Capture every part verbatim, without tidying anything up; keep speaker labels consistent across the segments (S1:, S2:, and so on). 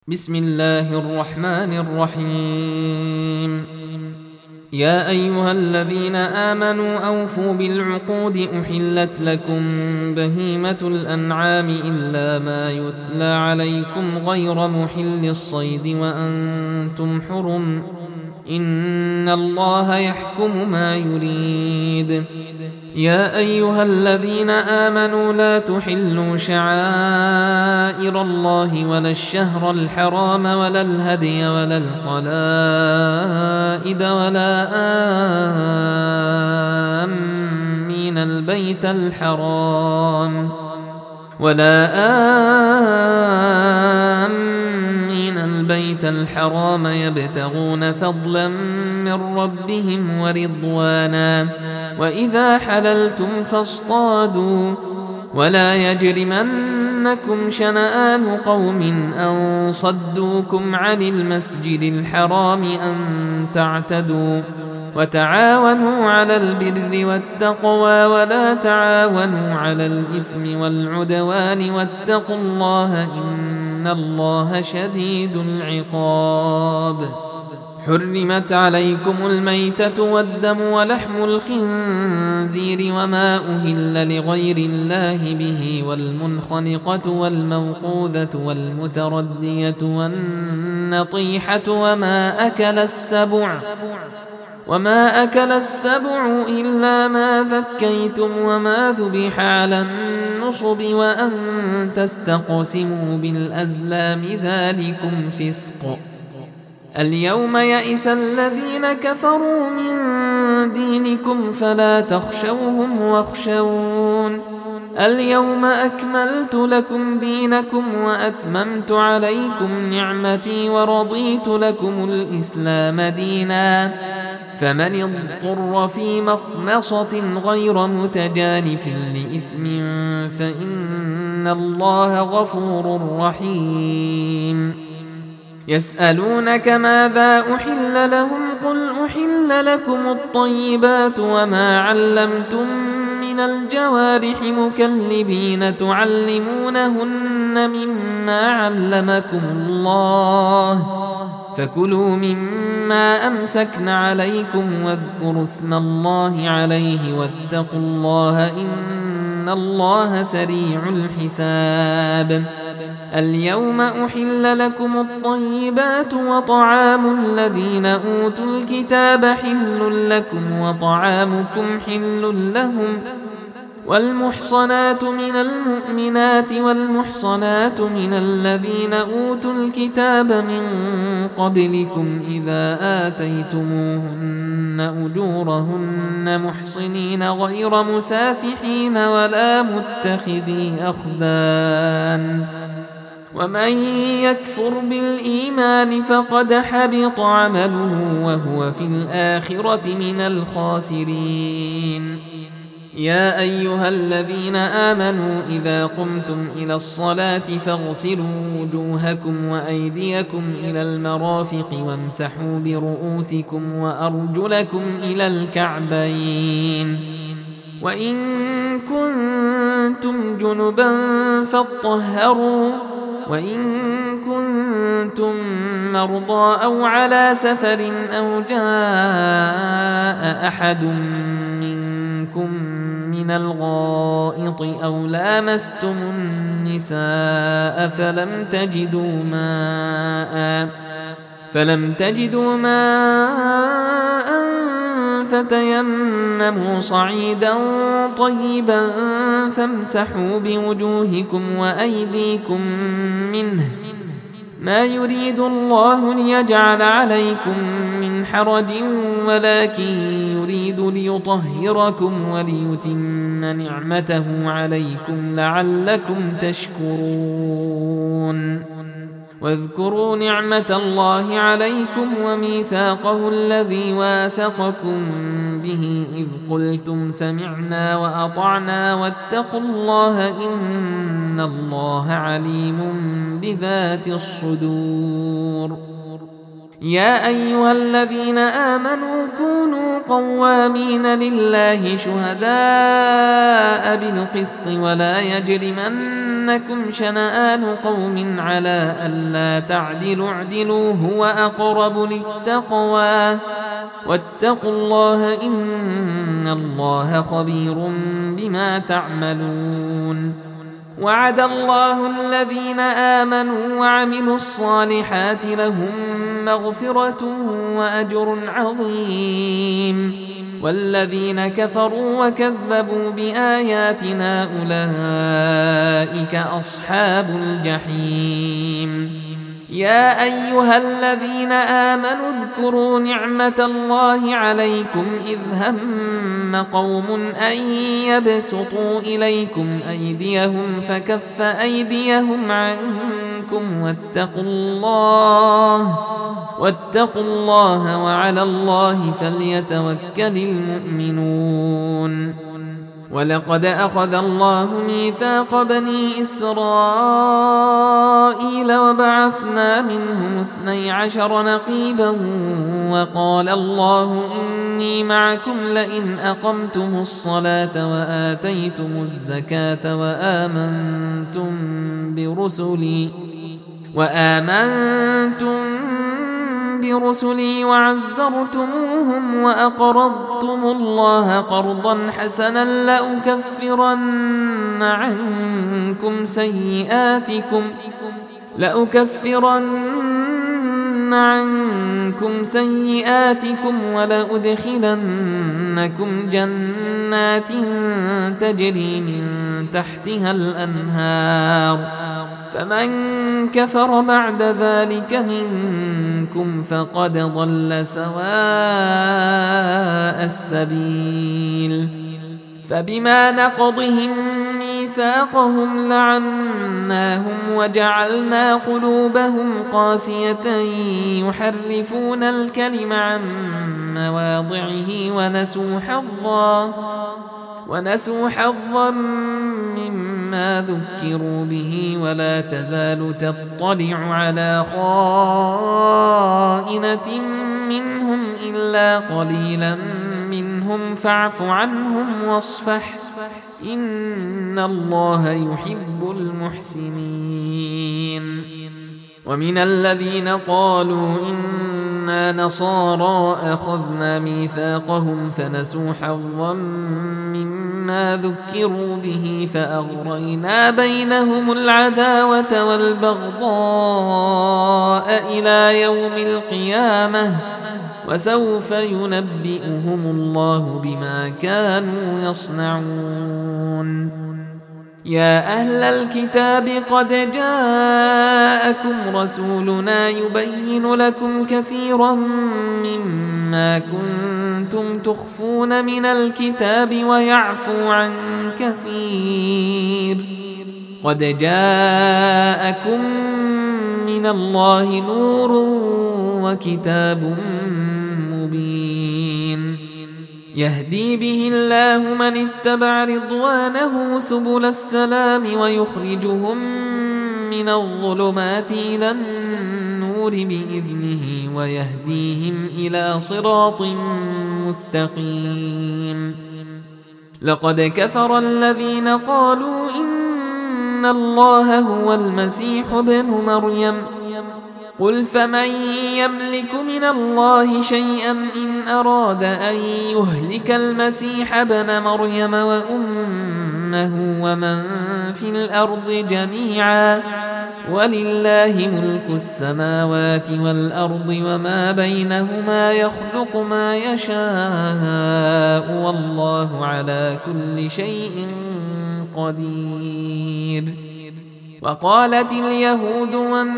S1: بسم الله الرحمن الرحيم. يا أيها الذين آمنوا أوفوا بالعقود، أحلت لكم بهيمة الأنعام إلا ما يتلى عليكم غير محل الصيد وأنتم حرم، إن الله يحكم ما يريد. يا أيها الذين آمنوا لا تحلوا شعائر الله ولا الشهر الحرام ولا الهدي ولا القلائد ولا آمين البيت الحرام ولا آمين البيت الحرام يبتغون فضلا من ربهم ورضوانا، وإذا حللتم فاصطادوا، ولا يجرمنكم شنآن قوم أن صدوكم عن المسجد الحرام أن تعتدوا، وتعاونوا على البر والتقوى ولا تعاونوا على الإثم والعدوان، واتقوا الله إن الله شديد العقاب. حرمت عليكم الميتة والدم ولحم الخنزير وما أهل لغير الله به، والمنخنقة والموقوذة والمتردية والنطيحة وما أكل السبع وما أكل السبع إلا ما ذكيتم وما ذبح على النصب، وأن تستقسموا بالأزلام ذلكم فسق. اليوم يئس الذين كفروا من دينكم فلا تخشوهم واخشون، اليوم أكملت لكم دينكم وأتممت عليكم نعمتي ورضيت لكم الإسلام دينا، فمن اضطر في مخمصة غير متجانف لإثم فإن الله غفور رحيم. يسألونك ماذا أحل لهم، قل أحل لكم الطيبات وما علمتم من الجوارح مكلبين تعلمونهن مما علمكم الله، فكلوا مما أمسكن عليكم واذكروا اسم الله عليه واتقوا الله إن الله سريع الحساب. اليوم أحل لكم الطيبات وطعام الذين أوتوا الكتاب حل لكم وطعامكم حل لهم، والمحصنات من المؤمنات والمحصنات من الذين أوتوا الكتاب من قبلكم إذا آتيتموهن أجورهن محصنين غير مسافحين ولا متخذي أخدان، ومن يكفر بالإيمان فقد حبط عمله وهو في الآخرة من الخاسرين. يا أيها الذين آمنوا إذا قمتم إلى الصلاة فاغسلوا وجوهكم وأيديكم إلى المرافق وامسحوا برؤوسكم وأرجلكم إلى الكعبين، وإن كنتم جنبا فاطهروا، وإن كنتم مرضى أو على سفر أو جاء أحد منكم من الغائط أو لامستم النساء فلم تجدوا ماء فلم تجدوا ماء فتيمموا صعيدا طيبا فامسحوا بوجوهكم وأيديكم منه، ما يريد الله ليجعل عليكم من حرج ولكن يريد ليطهركم وليتم نعمته عليكم لعلكم تشكرون. واذكروا نعمة الله عليكم وميثاقه الذي واثقكم به إذ قلتم سمعنا وأطعنا واتقوا الله إن الله عليم بذات الصدور. يا أيها الذين آمنوا كونوا قوامين لله شهداء بالقسط ولا يجرمن يجرمنكم شنآن قوم على ألا تعدلوا اعدلوا هو أقرب للتقوى واتقوا الله إن الله خبير بما تعملون. وعد الله الذين آمنوا وعملوا الصالحات لهم مغفرة وأجر عظيم والذين كفروا وكذبوا بآياتنا أولئك أصحاب الجحيم. يا أيها الذين آمنوا اذكروا نعمة الله عليكم إذ هم قوم أن يبسطوا إليكم أيديهم فكف أيديهم عنكم واتقوا الله واتقوا الله وعلى الله فليتوكل المؤمنون. ولقد أخذ الله ميثاق بني إسرائيل وبعثنا منهم اثني عشر نقيبا وقال الله إني معكم لئن أقمتم الصلاة وآتيتم الزكاة وآمنتم برسلي وآمنتم برسلي وعزرتموهم وأقرضتم الله قرضا حسنا لأكفرن عنكم سيئاتكم لأكفرن عنكم سيئاتكم ولأدخلنكم جنات تجري من تحتها الأنهار فمن كفر بعد ذلك منكم فقد ضل سواء السبيل. فبما نقضهم ميثاقهم لعناهم وجعلنا قلوبهم قاسية يحرفون الكلم عن مواضعه ونسوا حظا ونسوا حظا مما ذكروا به ولا تزال تطلع على خائنة منهم إلا قليلا منهم فاعف عنهم واصفح إن الله يحب المحسنين. ومن الذين قالوا إنا نصارى أخذنا ميثاقهم فنسوا حظا مما ذكروا به فأغرينا بينهم العداوة والبغضاء إلى يوم القيامة وسوف ينبئهم الله بما كانوا يصنعون. يا أهل الكتاب قد جاءكم رسولنا يبين لكم كثيرا مما كنتم تخفون من الكتاب ويعفو عن كثير قد جاءكم من الله نور وكتاب مبين يهدي به الله من اتبع رضوانه سبل السلام ويخرجهم من الظلمات إلى النور بإذنه ويهديهم إلى صراط مستقيم. لقد كفر الذين قالوا إن الله هو المسيح ابن مريم قل فمن يملك من الله شيئا إن أراد أن يهلك المسيح ابن مريم وأمه ومن في الأرض جميعا ولله ملك السماوات والأرض وما بينهما يخلق ما يشاء والله على كل شيء قدير. وقالت اليهود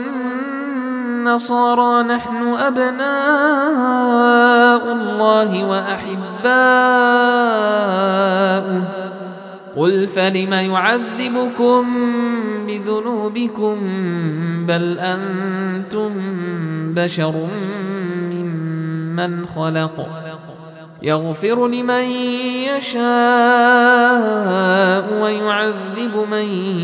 S1: والنصارى نحن أبناء الله وأحباؤه قل فلم يعذبكم بذنوبكم بل أنتم بشر ممن خلق يغفر لمن يشاء ويعذب من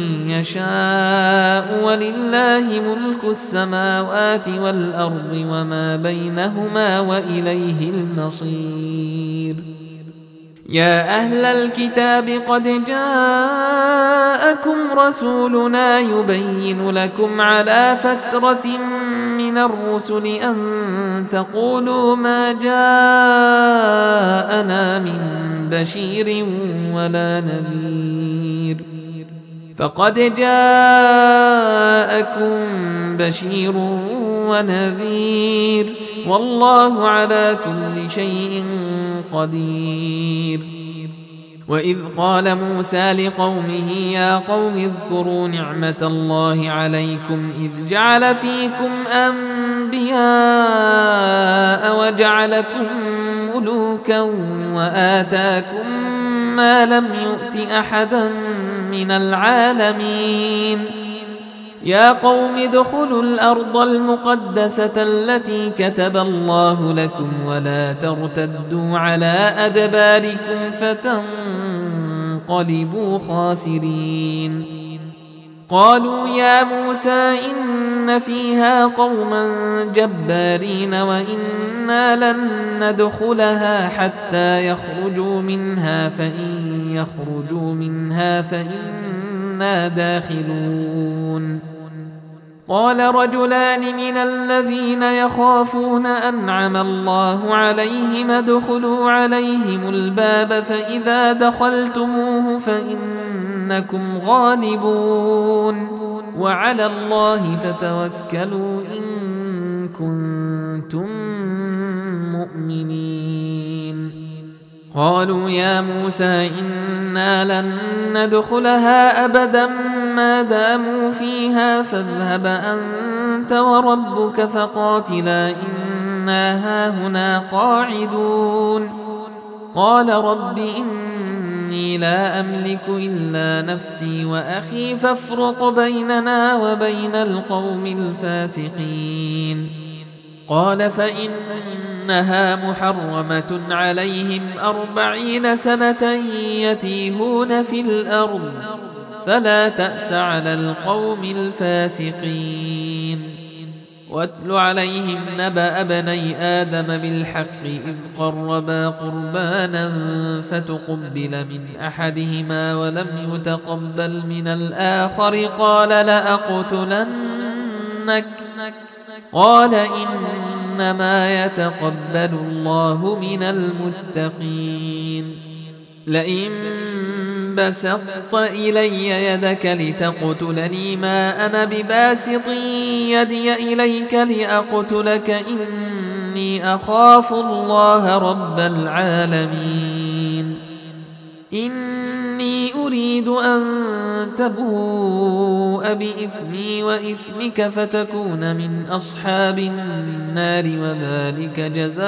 S1: يشاء ولله ملك السماوات والأرض وما بينهما وإليه المصير. يا أهل الكتاب قد جاءكم رسولنا يبين لكم على فترة من الرسل أن تقولوا ما جاءنا من بشير ولا نذير فقد جاءكم بشير ونذير والله على كل شيء قدير. وإذ قال موسى لقومه يا قوم اذكروا نعمة الله عليكم إذ جعل فيكم أنبياء وجعلكم ملوكا وآتاكم ما لم يؤت أحدا من العالمين. يا قوم ادخلوا الأرض المقدسة التي كتب الله لكم ولا ترتدوا على أدباركم فتنقلبوا خاسرين. قالوا يا موسى إن فيها قوما جبارين وإنا لن ندخلها حتى يخرجوا منها فإن يخرجوا منها فإنا داخلون. قال رجلان من الذين يخافون أنعم الله عليهم ادخلوا عليهم الباب فإذا دخلتموه فإنكم غالبون وعلى الله فتوكلوا إن كنتم مؤمنين. قالوا يا موسى إنا لن ندخلها أبدا ما داموا فيها فاذهب أنت وربك فقاتلا إنا هاهنا قاعدون. قال رب إني لا أملك إلا نفسي وأخي فافرق بيننا وبين القوم الفاسقين. قال فإنها محرمة عليهم أربعين سنة يتيهون في الأرض فلا تأس على القوم الفاسقين. واتل عليهم نبأ ابني آدم بالحق إذ قربا قربانا فتقبل من أحدهما ولم يتقبل من الآخر قال لأقتلنك قال إنما يتقبل الله من المتقين. لئن بسطت إلي يدك لتقتلني ما أنا بباسط يدي إليك لأقتلك إني أخاف الله رب العالمين. إني أريد أن تبوء بإثمي وإثمك فتكون من أصحاب النار وذلك جزاء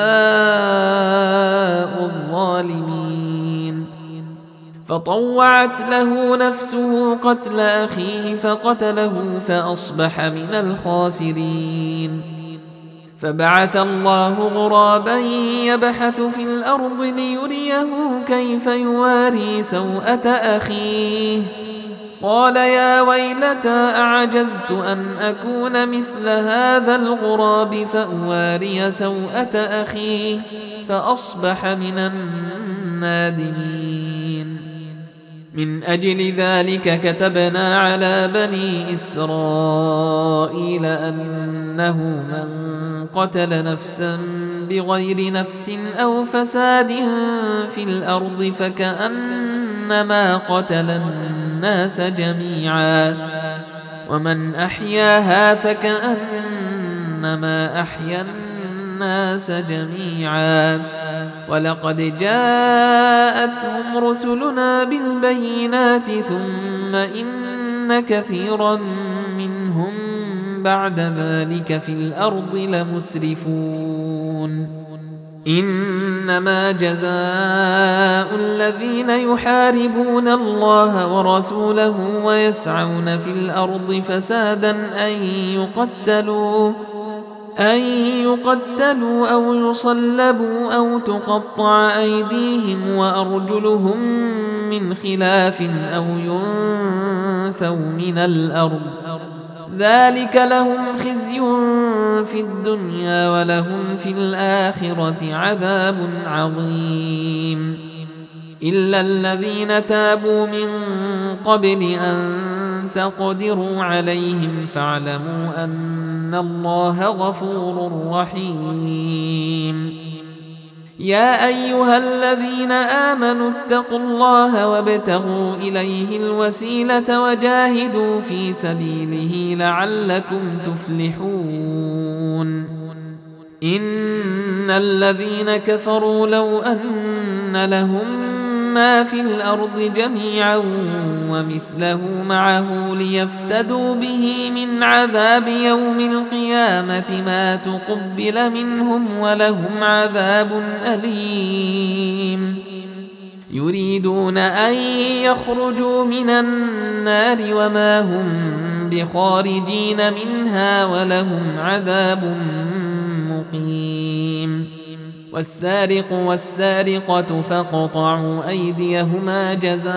S1: الظالمين. فطوعت له نفسه قتل أخيه فقتله فأصبح من الخاسرين. فبعث الله غرابا يبحث في الأرض ليريه كيف يواري سوءة أخيه قال يا ويلتى أعجزت أن أكون مثل هذا الغراب فأواري سوءة أخيه فأصبح من النادمين. من أجل ذلك كتبنا على بني إسرائيل أنه من قتل نفسا بغير نفس أو فساد في الأرض فكأنما قتل الناس جميعا ومن أحياها فكأنما أحيا الناس جميعا. ولقد جاءتهم رسلنا بالبينات ثم إن كثيرا منهم بعد ذلك في الأرض لمسرفون. إنما جزاء الذين يحاربون الله ورسوله ويسعون في الأرض فسادا أن يقتلوا أن يقتلوا أو يصلبوا أو تقطع أيديهم وأرجلهم من خلاف أو ينفوا من الأرض ذلك لهم خزي في الدنيا ولهم في الآخرة عذاب عظيم. إلا الذين تابوا من قبل أن تقدروا عليهم فاعلموا أن الله غفور رحيم. يا أيها الذين آمنوا اتقوا الله وابتغوا إليه الوسيلة وجاهدوا في سبيله لعلكم تفلحون. إن الذين كفروا لو أن لهم ما في الأرض جميعا ومثله معه ليفتدوا به من عذاب يوم القيامة ما تقبل منهم ولهم عذاب أليم. يريدون أن يخرجوا من النار وما هم بخارجين منها ولهم عذاب مقيم. والسارق والسارقة فاقطعوا أيديهما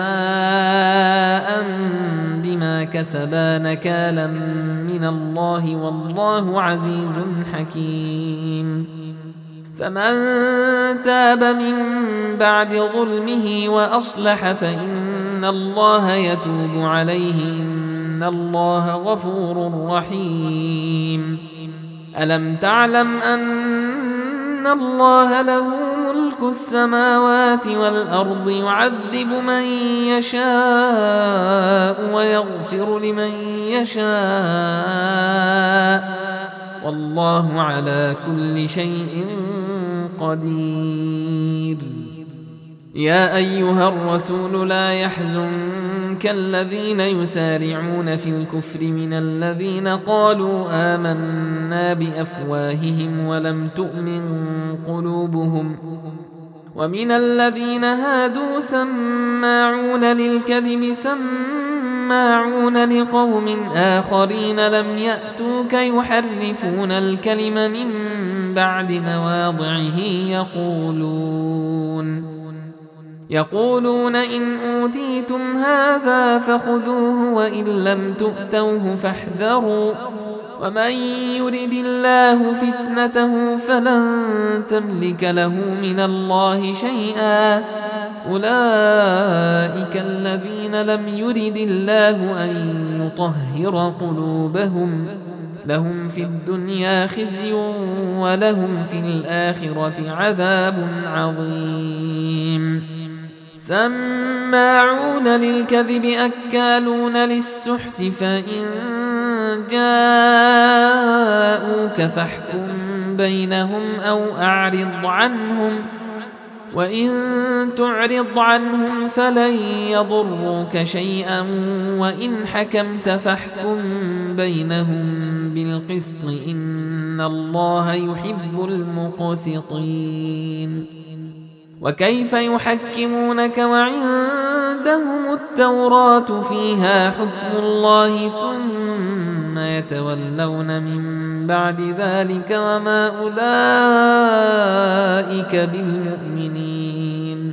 S1: جزاء بما كسبا نكالا من الله والله عزيز حكيم. فمن تاب من بعد ظلمه وأصلح فإن الله يتوب عليه إن الله غفور رحيم. ألم تعلم أن الله له ملك السماوات والأرض يعذب من يشاء ويغفر لمن يشاء والله على كل شيء قدير. يا أيها الرسول لا يحزنك الذين يسارعون في الكفر من الذين قالوا آمنا بأفواههم ولم تؤمن قلوبهم ومن الذين هادوا سماعون للكذب سماعون لقوم آخرين لم يأتوك يحرفون الكلم من بعد مواضعه يقولون يقولون إن أوتيتم هذا فخذوه وإن لم تؤتوه فاحذروا ومن يرد الله فتنته فلن تملك له من الله شيئا أولئك الذين لم يرد الله أن يطهر قلوبهم لهم في الدنيا خزي ولهم في الآخرة عذاب عظيم. سماعون للكذب أكالون للسحت فإن جاءوك فاحكم بينهم أو أعرض عنهم وإن تعرض عنهم فلن يضروك شيئا وإن حكمت فاحكم بينهم بالقسط إن الله يحب المقسطين. وكيف يحكمونك وعندهم التوراة فيها حكم الله ثم يتولون من بعد ذلك وما أولئك بالمؤمنين.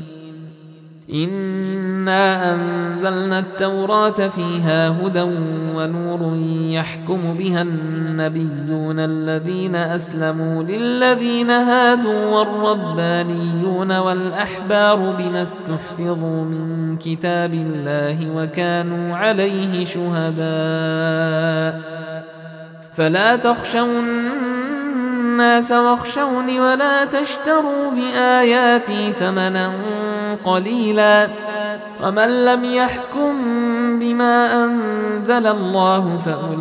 S1: إنا أنزلنا التوراة فيها هدى ونور يحكم بها النبيون الذين أسلموا للذين هادوا والربانيون والأحبار بما استحفظوا من كتاب الله وكانوا عليه شهداء فلا تخشوا الناس واخشوني ولا تشتروا بآياتي ثمنا قليلا ومن لم يحكم بما أنزل الله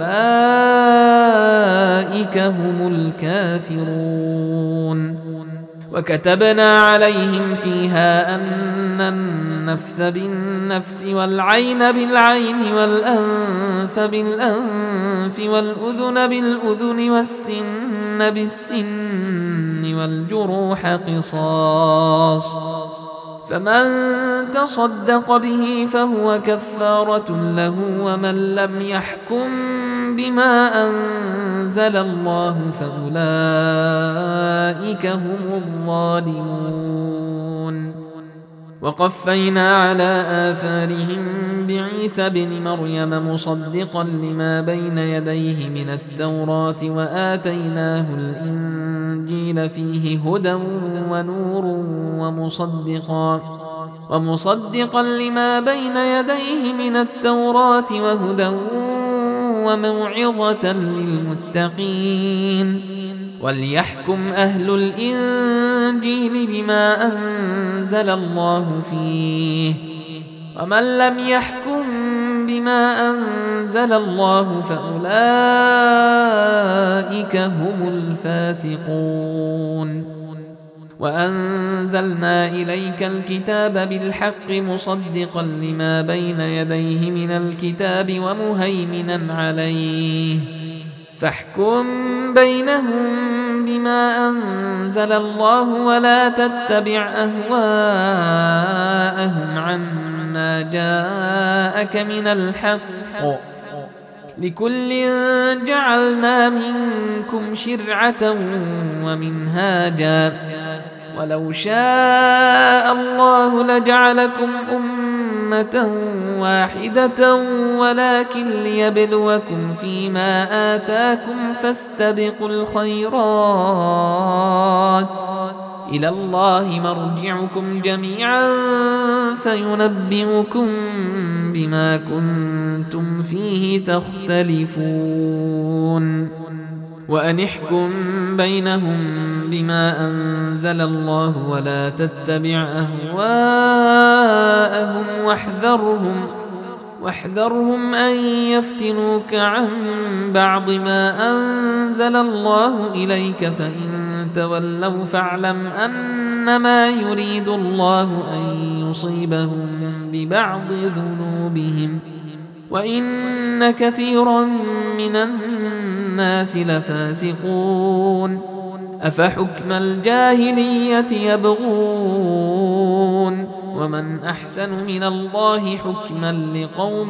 S1: فأولئك هم الكافرون. وكتبنا عليهم فيها أن النفس بالنفس والعين بالعين والأنف بالأنف والأذن بالأذن والسن بالسن والجروح قصاص فمن تصدق به فهو كفارة له ومن لم يحكم بما أنزل الله فأولئك هم الظالمون. وقفينا على آثارهم بعيسى بن مريم مصدقا لما بين يديه من التوراة وآتيناه الإنجيل فيه هدى ونور ومصدقا ومصدقا لما بين يديه من التوراة وهدى وموعظة للمتقين. وليحكم أهل الإنجيل بما أنزل الله فيه، ومن لم يحكم بما أنزل الله فأولئك هم الفاسقون. وأنزلنا إليك الكتاب بالحق مصدقا لما بين يديه من الكتاب ومهيمنا عليه، فاحكم بينهم بما أنزل الله ولا تتبع أهواءهم عما جاءك من الحق، لكل جعلنا منكم شرعة ومنهاجا، ولو شاء الله لجعلكم أمة واحدة ولكن ليبلوكم فيما آتاكم فاستبقوا الخيرات، إلى الله مرجعكم جميعا فينبئكم بما كنتم فيه تختلفون. وأن احكم بينهم بما أنزل الله ولا تتبع أهواءهم واحذرهم واحذرهم أن يفتنوك عن بعض ما أنزل الله إليك، فإن تولوا فاعلم أنما يريد الله أن يصيبهم ببعض ذنوبهم، وإن كثيرا من الناس لفاسقون. أفحكم الجاهلية يبغون، ومن أحسن من الله حكما لقوم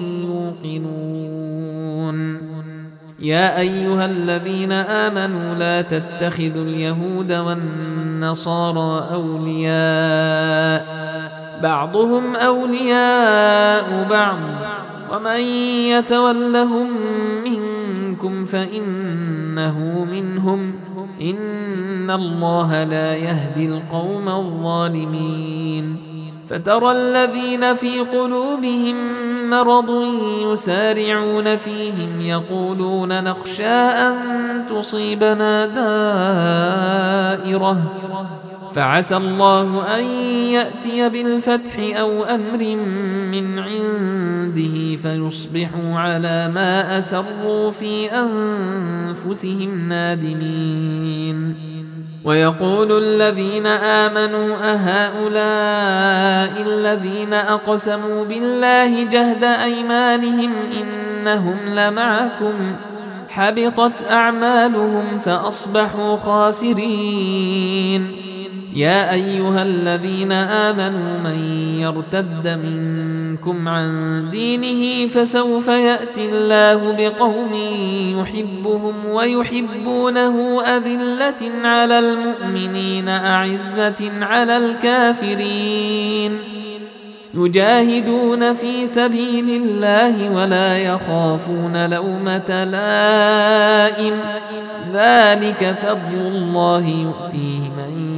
S1: يوقنون. يا أيها الذين آمنوا لا تتخذوا اليهود والنصارى أولياء، بعضهم أولياء بعض، ومن يتولهم منكم فإنه منهم، إن الله لا يهدي القوم الظالمين. فترى الذين في قلوبهم مرض يسارعون فيهم يقولون نخشى أن تصيبنا دائرة، فعسى الله أن يأتي بالفتح أو أمر من عنده فيصبحوا على ما أسروا في أنفسهم نادمين. ويقول الذين آمنوا أهؤلاء الذين أقسموا بالله جهد أيمانهم إنهم لمعكم، حبطت أعمالهم فأصبحوا خاسرين. يا أيها الذين آمنوا من يرتد منكم عن دينه فسوف يأتي الله بقوم يحبهم ويحبونه أذلة على المؤمنين أعزة على الكافرين، يجاهدون في سبيل الله ولا يخافون لومة لائم، ذلك فضل الله يؤتيه من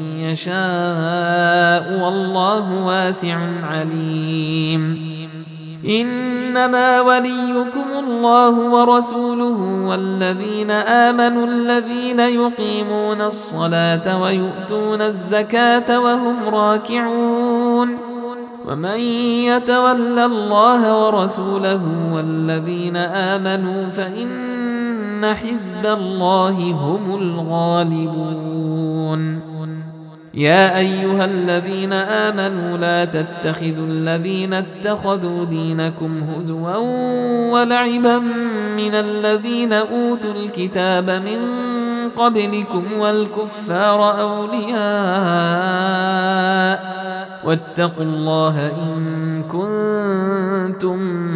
S1: يشاء والله واسع عليم. إنما وليكم الله ورسوله والذين آمنوا الذين يقيمون الصلاة ويؤتون الزكاة وهم راكعون، ومن يتول الله ورسوله والذين آمنوا فإن حزب الله هم الغالبون. يا أيها الذين آمنوا لا تتخذوا الذين اتخذوا دينكم هزوا ولعبا من الذين أوتوا الكتاب من قبلكم والكفار أولياء، واتقوا الله إن كنتم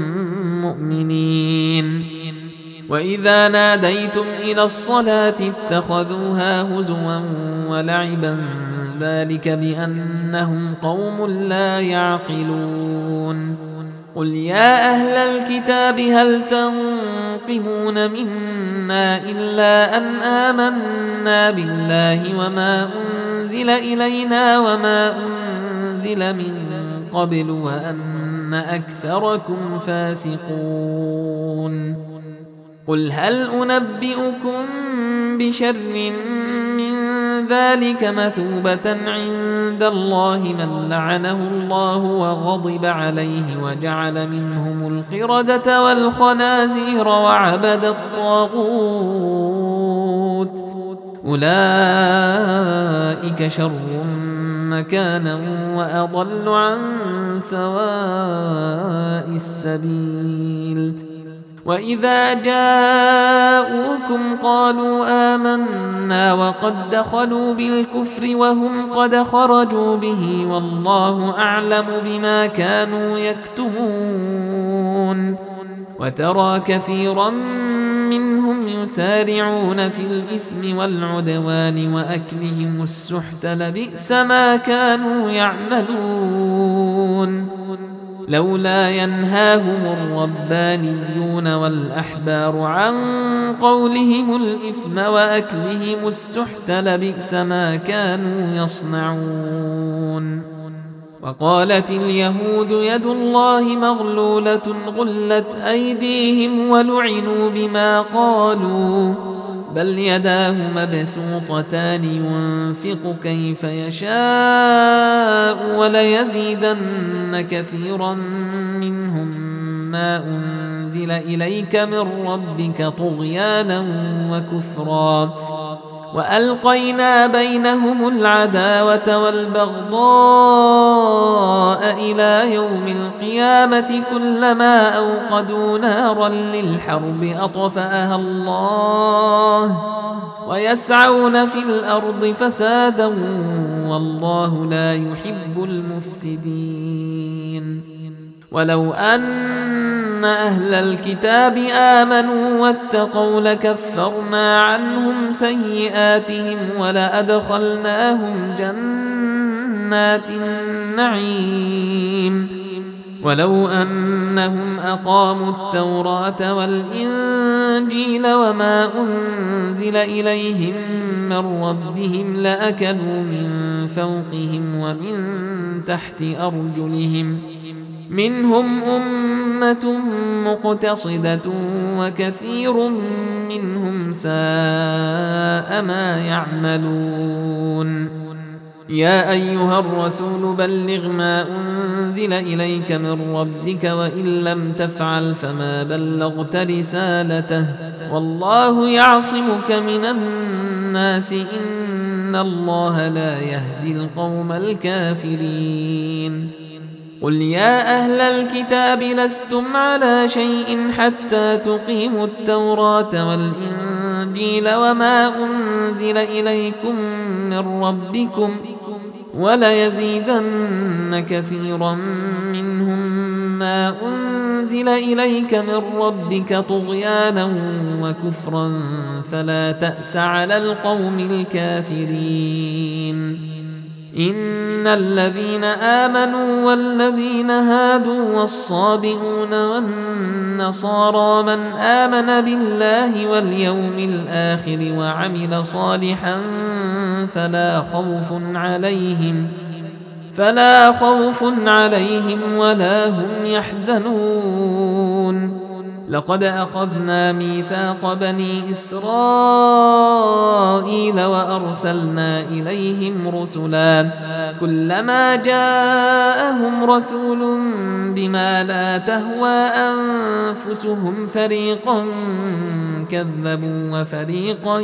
S1: مؤمنين. وإذا ناديتم إلى الصلاة اتخذوها هزوا ولعبا، ذلك بأنهم قوم لا يعقلون. قل يا أهل الكتاب هل تنقمون منا إلا أن آمنا بالله وما أنزل إلينا وما أنزل من قبل وأن أكثركم فاسقون قل هل أنبئكم بشر من ذلك مثوبة عند الله من لعنه الله وغضب عليه وجعل منهم القردة والخنازير وعبد الطاغوت أولئك شر مكانا وأضل عن سواء السبيل وإذا جاءوكم قالوا آمنا وقد دخلوا بالكفر وهم قد خرجوا به والله أعلم بما كانوا يكتمون وترى كثيرا منهم يسارعون في الإثم والعدوان وأكلهم السحت لبئس ما كانوا يعملون لولا ينهاهم الربانيون والأحبار عن قولهم الإثم وأكلهم السحت لبئس ما كانوا يصنعون وقالت اليهود يد الله مغلولة غلت أيديهم ولعنوا بما قالوا بل يداه مبسوطتان ينفق كيف يشاء وليزيدن كثيرا منهم ما أنزل إليك من ربك طغيانا وكفرا وألقينا بينهم العداوة والبغضاء إلى يوم القيامة كلما أوقدوا نارا للحرب أطفأها الله ويسعون في الأرض فسادا والله لا يحب المفسدين ولو أن أهل الكتاب آمنوا واتقوا لكفرنا عنهم سيئاتهم ولأدخلناهم جنات النعيم ولو أنهم أقاموا التوراة والإنجيل وما أنزل إليهم من ربهم لأكلوا من فوقهم ومن تحت أرجلهم منهم أمة مقتصدة وكثير منهم ساء ما يعملون يا أيها الرسول بلغ ما أنزل إليك من ربك وإن لم تفعل فما بلغت رسالته والله يعصمك من الناس إن الله لا يهدي القوم الكافرين قل يا أهل الكتاب لستم على شيء حتى تقيموا التوراة والإنجيل وما أنزل إليكم من ربكم وليزيدن كثيرا منهم ما أنزل إليك من ربك طغيانا وكفرا فلا تأس على القوم الكافرين إن الذين آمنوا والذين هادوا والصابئون والنصارى من آمن بالله واليوم الآخر وعمل صالحا فلا خوف عليهم فلا خوف عليهم ولا هم يحزنون لقد أخذنا ميثاق بني إسرائيل وأرسلنا إليهم رسلا كلما جاءهم رسول بما لا تهوى أنفسهم فريقا كذبوا وفريقا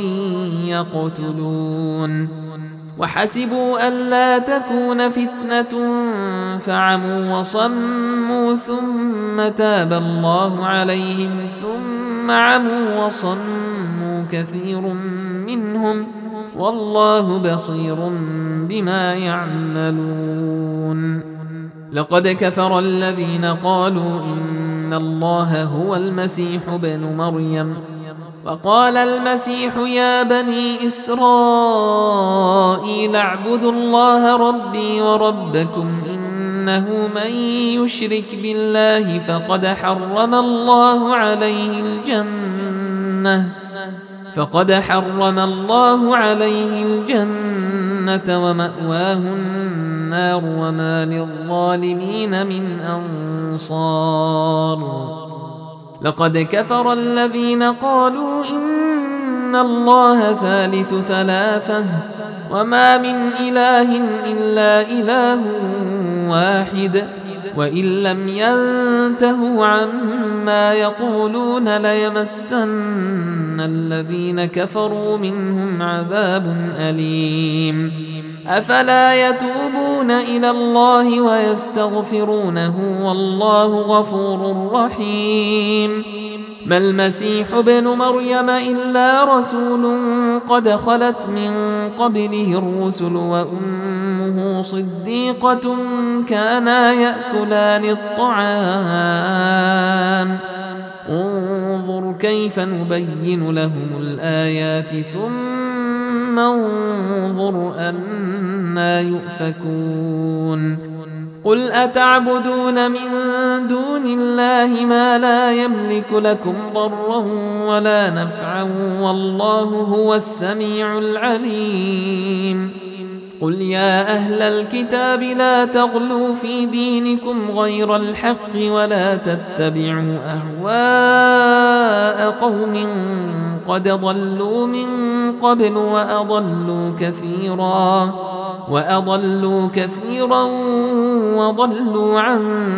S1: يقتلون وحسبوا ألا تكون فتنة فعموا وصموا ثم تاب الله عليهم ثم عموا وصموا كثير منهم والله بصير بما يعملون لقد كفر الذين قالوا إن الله هو المسيح ابن مريم وقال المسيح يا بني إسرائيل اعبدوا الله ربي وربكم إن إنه من يشرك بالله فقد حرم الله عليه الجنة فقد حرم الله عليه الجنة ومأواه النار وما للظالمين من أنصار. لقد كفر الذين قالوا إن الله ثالث ثلاثة وما من إله إلا إله واحد وإن لم ينتهوا عما يقولون ليمسن الذين كفروا منهم عذاب أليم. أفلا يتوبون إلى الله ويستغفرونه والله غفور رحيم. ما المسيح ابن مريم إلا رسول قد خلت من قبله الرسل وأمه صديقة كانا يأكلان الطعام انظر كيف نبين لهم الآيات ثم انظر أنى يؤفكون. قل أتعبدون من دون الله ما لا يملك لكم ضرا ولا نفعا والله هو السميع العليم. قل يا أهل الكتاب لا تغلوا في دينكم غير الحق ولا تتبعوا أهواء قوم قد ضلوا من قبل وأضلوا كثيرا وأضلوا كثيرا وضلوا عن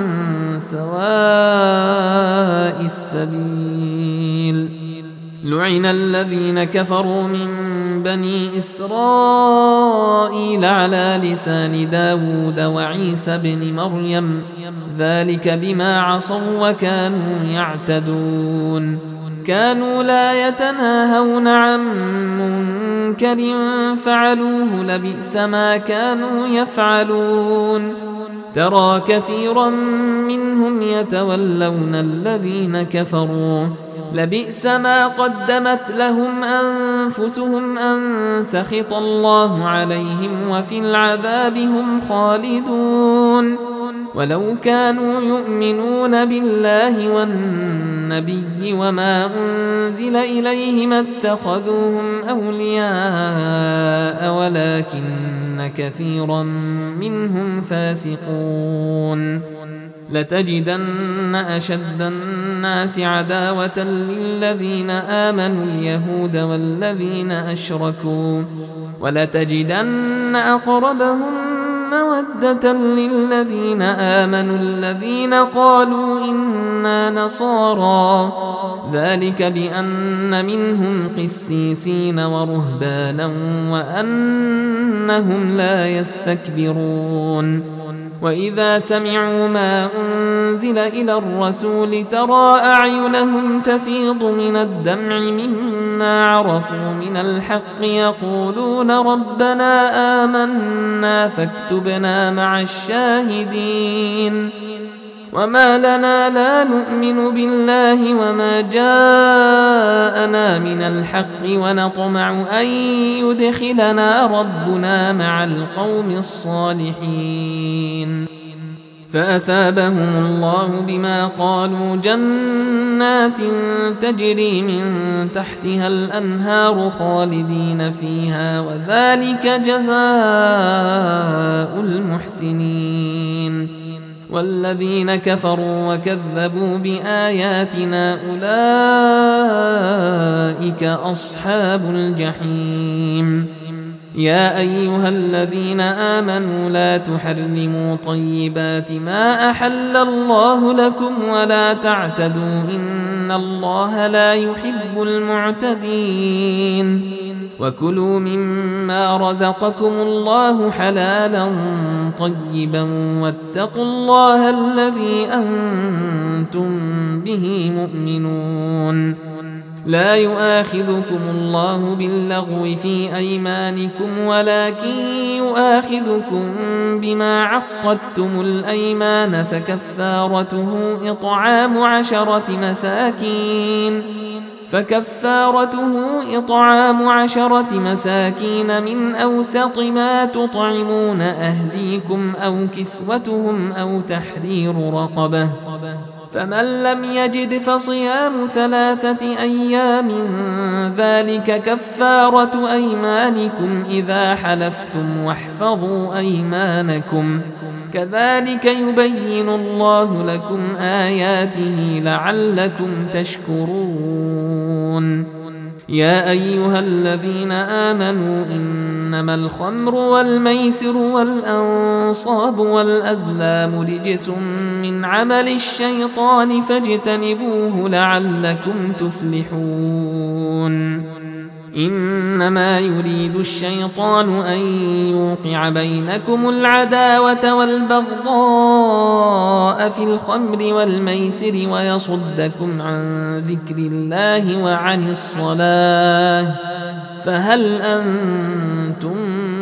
S1: سواء السبيل. لعن الذين كفروا من بني إسرائيل على لسان داود وعيسى بن مريم ذلك بما عصوا وكانوا يعتدون. كانوا لا يتناهون عن منكر فعلوه لبئس ما كانوا يفعلون. ترى كثيرا منهم يتولون الذين كفروا لبئس ما قدمت لهم أنفسهم أن سخط الله عليهم وفي العذاب هم خالدون. ولو كانوا يؤمنون بالله والنبي وما أنزل إليه ما اتخذوهم أولياء ولكن كثيرا منهم فاسقون. لتجدن أشد الناس عداوة للذين آمنوا اليهود والذين أشركوا ولتجدن أقربهم مودة للذين آمنوا الذين قالوا إنا نصارى ذلك بأن منهم قسيسين ورهبانا وأنهم لا يستكبرون. وإذا سمعوا ما أنزل إلى الرسول ترى أعينهم تفيض من الدمع مما عرفوا من الحق يقولون ربنا آمنا فاكتبنا مع الشاهدين. وما لنا لا نؤمن بالله وما جاءنا من الحق ونطمع أن يدخلنا ربنا مع القوم الصالحين. فأثابهم الله بما قالوا جنات تجري من تحتها الأنهار خالدين فيها وذلك جزاء المحسنين. والذين كفروا وكذبوا بآياتنا أولئك أصحاب الجحيم. يا أيها الذين آمنوا لا تحرموا طيبات ما أحل الله لكم ولا تعتدوا إن الله لا يحب المعتدين. وكلوا مما رزقكم الله حلالا طيبا واتقوا الله الذي أنتم به مؤمنون. لا يؤاخذكم الله باللغو في أيمانكم ولكن يؤاخذكم بما عقدتم الأيمان فكفارته إطعام عشرة مساكين فكفارته إطعام عشرة مساكين من أوسط ما تطعمون أهليكم أو كسوتهم أو تحرير رقبة، فمن لم يجد فصيام ثلاثة أيام ذلك كفارة أيمانكم إذا حلفتم واحفظوا أيمانكم كذلك يبين الله لكم آياته لعلكم تشكرون. يا أيها الذين آمنوا إنما الخمر والميسر والأنصاب والأزلام رجس من عمل الشيطان فاجتنبوه لعلكم تفلحون. إنما يريد الشيطان أن يوقع بينكم العداوة والبغضاء في الخمر والميسر ويصدكم عن ذكر الله وعن الصلاة فهل أنتم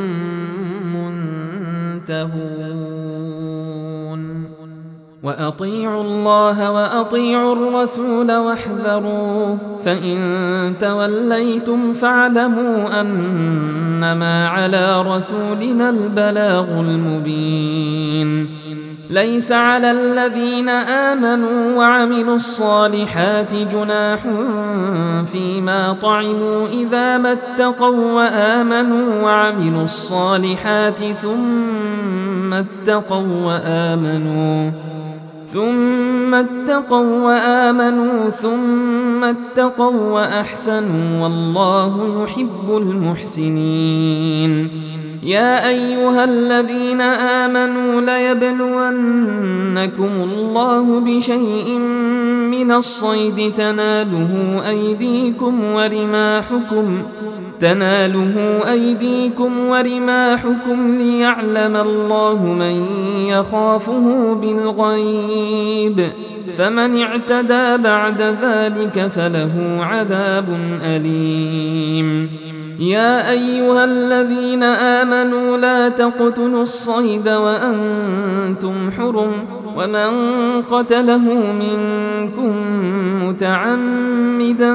S1: منتهون؟ وأطيعوا الله وأطيعوا الرسول واحذروا فإن توليتم فاعلموا أنما على رسولنا البلاغ المبين. ليس على الذين آمنوا وعملوا الصالحات جناح فيما طعموا إذا ما اتقوا وآمنوا وعملوا الصالحات ثم اتقوا وآمنوا ثم اتقوا وآمنوا ثم اتقوا وأحسنوا والله يحب المحسنين. يا أيها الذين آمنوا ليبلونكم الله بشيء من الصيد تناله أيديكم ورماحكم تناله أيديكم ورماحكم ليعلم الله من يخافه بالغيب فمن اعتدى بعد ذلك فله عذاب أليم. يا أيها الذين آمنوا لا تقتلوا الصيد وأنتم حرم ومن قتله منكم متعمدا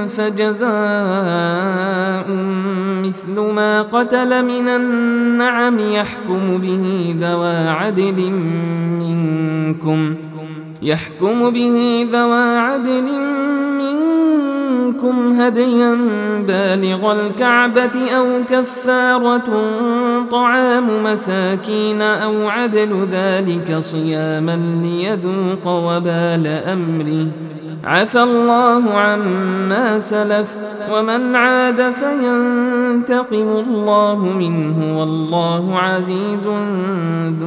S1: فجزاء مثل ما قتل من النعم يحكم به ذوى عدل منكم يحكم به ذوى عدل منكم هديا بالغ الكعبة أو كفارة طعام مساكين أو عدل ذلك صياما ليذوق وبال أمره عفى الله عما سلف ومن عاد فينتقم الله منه والله عزيز ذو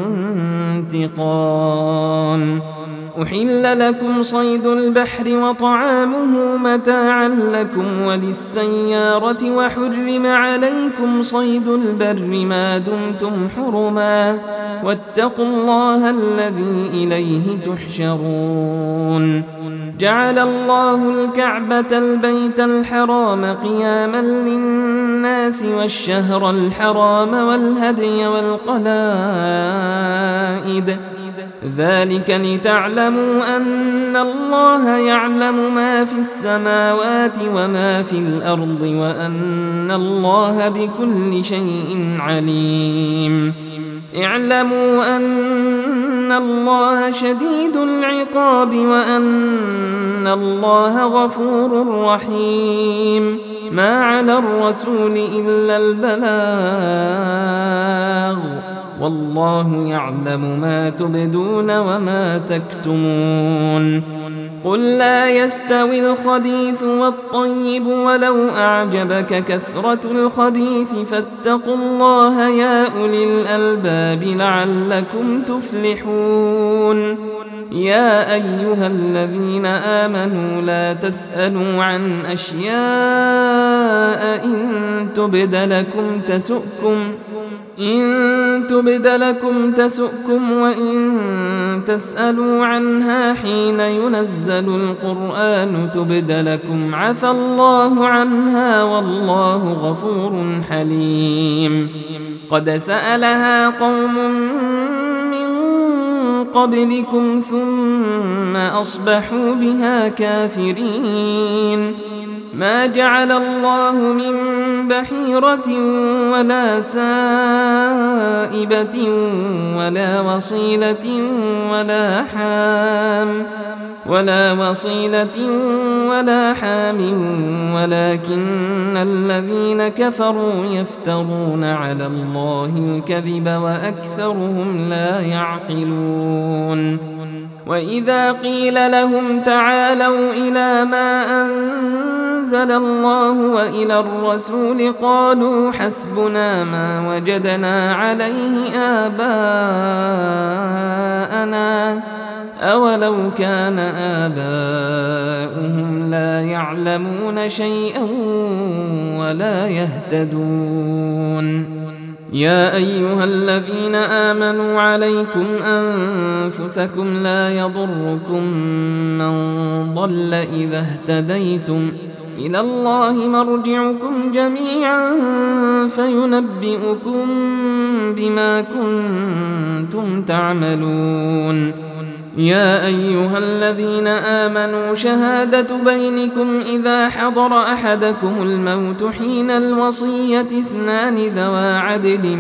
S1: انتقام. أحل لكم صيد البحر وطعامه متاعا لكم وللسيارة وحرم عليكم صيد البر ما دمتم حرما واتقوا الله الذي إليه تحشرون. جعل الله الكعبة البيت الحرام قياما للناس والشهر الحرام والهدي والقلائد ذلك لتعلموا أن الله يعلم ما في السماوات وما في الأرض وأن الله بكل شيء عليم. اعلموا أن الله شديد العقاب وأن الله غفور رحيم. ما على الرسول إلا البلاغ والله يعلم ما تبدون وما تكتمون. قل لا يستوي الخبيث والطيب ولو أعجبك كثرة الخبيث فاتقوا الله يا أولي الألباب لعلكم تفلحون. يا أيها الذين آمنوا لا تسألوا عن أشياء إن تبد لكم تسؤكم إن تبد لكم تسؤكم وإن تسألوا عنها حين ينزل القرآن تبد لكم عفى الله عنها والله غفور حليم. قد سألها قوم من قبلكم ثم أصبحوا بها كافرين. ما جعل الله من بحيرة ولا سائبة ولا وصيلة ولا حام ولا وصيلة ولا حام ولكن الذين كفروا يفترون على الله الكذب وأكثرهم لا يعقلون وإذا قيل لهم تعالوا إلى ما أنزل الله وإلى الرسول قالوا حسبنا ما وجدنا عليه آباءنا أولو كان آباؤهم لا يعلمون شيئا ولا يهتدون يا أيها الذين آمنوا عليكم أنفسكم لا يضركم من ضل إذا اهتديتم إلى الله مرجعكم جميعا فينبئكم بما كنتم تعملون يا أيها الذين آمنوا شهادة بينكم إذا حضر أحدكم الموت حين الوصية اثنان ذوى عدل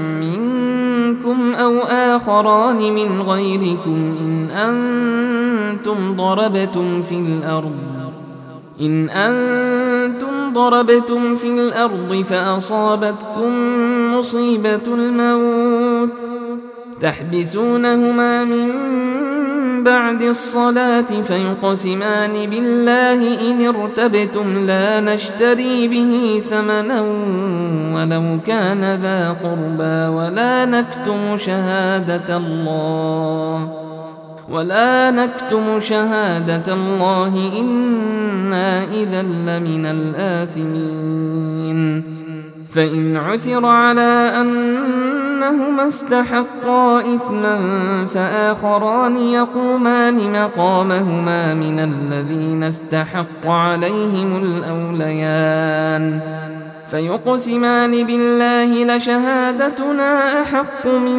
S1: منكم أو آخران من غيركم إن أنتم ضربتم في الأرض إن أنتم ضربتم في الأرض فأصابتكم مصيبة الموت تحبسونهما من بعد الصلاة فيقسمان بالله إن ارتبتم لا نشتري به ثمنا ولو كان ذا قربى ولا نكتم شهادة الله ولا نكتم شهادة الله إنا إذا لمن الآثمين فإن عثر على أنهما استحقا إثما فآخران يقومان مقامهما من الذين استحق عليهم الأوليان فيقسمان بالله لشهادتنا أحق من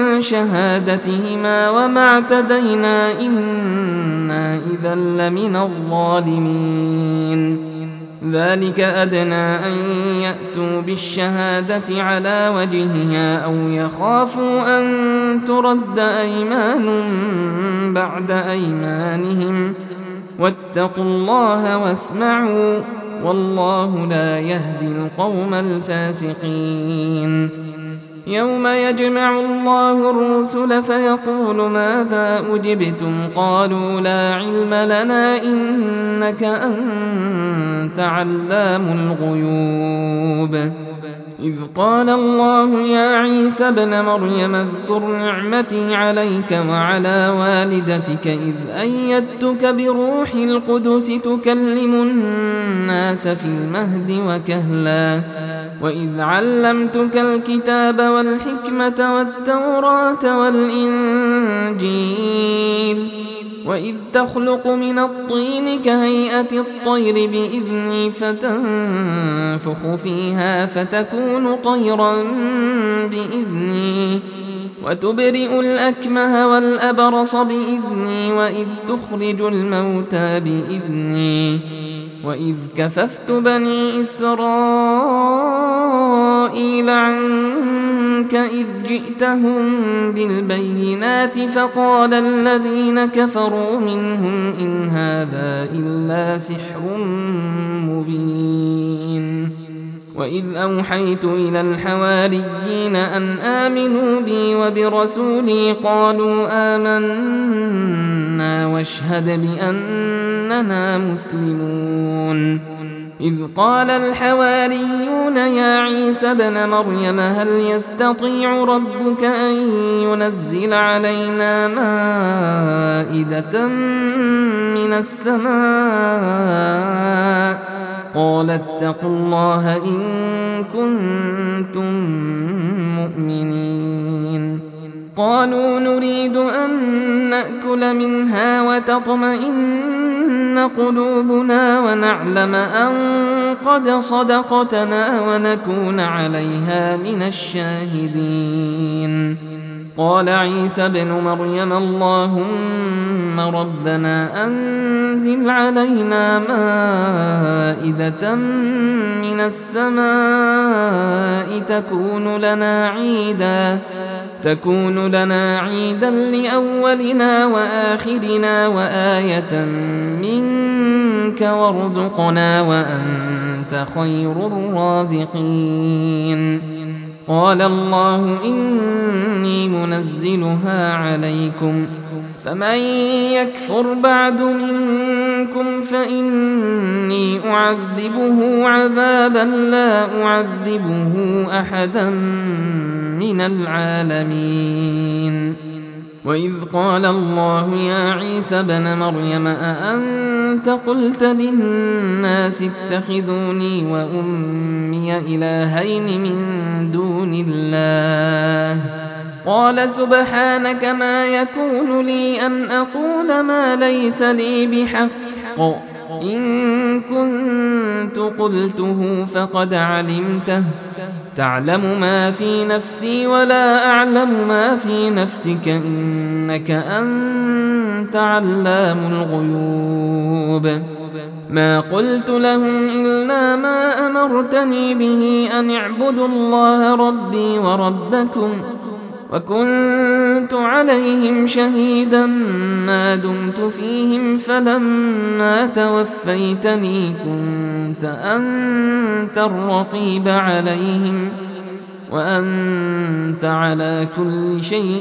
S1: شهادتهما وما اعتدينا إنا إذا لمن الظالمين ذلك أدنى أن يأتوا بالشهادة على وجهها أو يخافوا أن ترد أيمان بعد أيمانهم واتقوا الله واسمعوا والله لا يهدي القوم الفاسقين يوم يجمع الله الرسل فيقول ماذا أجبتم قالوا لا علم لنا إنك أنت علام الغيوب إذ قال الله يا عيسى ابن مريم اذكر نعمتي عليك وعلى والدتك إذ أيدتك بروح القدس تكلم الناس في المهد وكهلا وإذ علمتك الكتاب والحكمة والتوراة والإنجيل وإذ تخلق من الطين كهيئة الطير بإذني فتنفخ فيها فتكون طيرا بإذني وتبرئ الأكمه والأبرص بإذني وإذ تخرج الموتى بإذني وإذ كففت بني إسرائيل عنك إذ جئتهم بالبينات فقال الذين كفروا منهم إن هذا إلا سحر مبين وإذ أوحيت إلى الحواريين أن آمنوا بي وبرسولي قالوا آمنا واشهد بأننا مسلمون إذ قال الحواريون يا عيسى ابن مريم هل يستطيع ربك أن ينزل علينا مائدة من السماء قال اتقوا الله إن كنتم مؤمنين قالوا نريد أن نأكل منها وتطمئن قلوبنا ونعلم أن قد صدقتنا ونكون عليها من الشاهدين قال عيسى ابن مريم اللهم ربنا أنزل علينا مائدة من السماء تكون لنا عيدا تكون لنا عيدا لأولنا وآخرنا وآية منك وارزقنا وأنت خير الرازقين. قال الله إني منزلها عليكم فمن يكفر بعد منكم فإني أعذبه عذابا لا أعذبه أحدا من العالمين. وإذ قال الله يا عيسى ابن مريم أأنت قلت للناس اتخذوني وأمي إلهين من دون الله قال سبحانك ما يكون لي أن أقول ما ليس لي بحق إن كنت قلته فقد علمته تعلم ما في نفسي ولا أعلم ما في نفسك إنك أنت علام الغيوب. ما قلت لهم إلا ما أمرتني به أن اعبدوا الله ربي وربكم وكنت عليهم شهيدا ما دمت فيهم فلما توفيتني كنت أنت الرقيب عليهم وأنت على كل شيء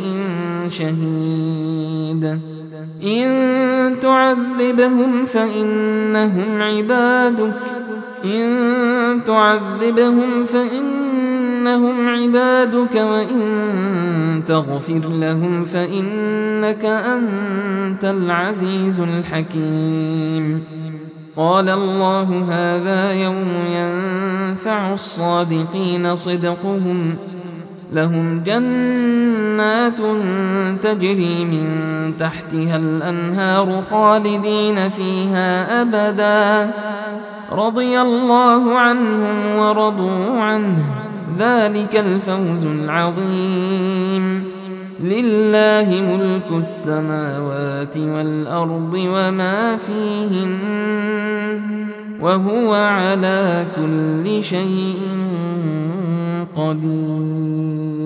S1: شهيد. إن تعذبهم فإنهم عبادك إن تعذبهم فإنهم عبادك وإن تغفر لهم فإنك أنت العزيز الحكيم. قال الله هذا يوم ينفع الصادقين صدقهم لهم جنات تجري من تحتها الأنهار خالدين فيها أبدا رضي الله عنهم ورضوا عنه ذلك الفوز العظيم. لله ملك السماوات والأرض وما فيهن وهو على كل شيء قدير.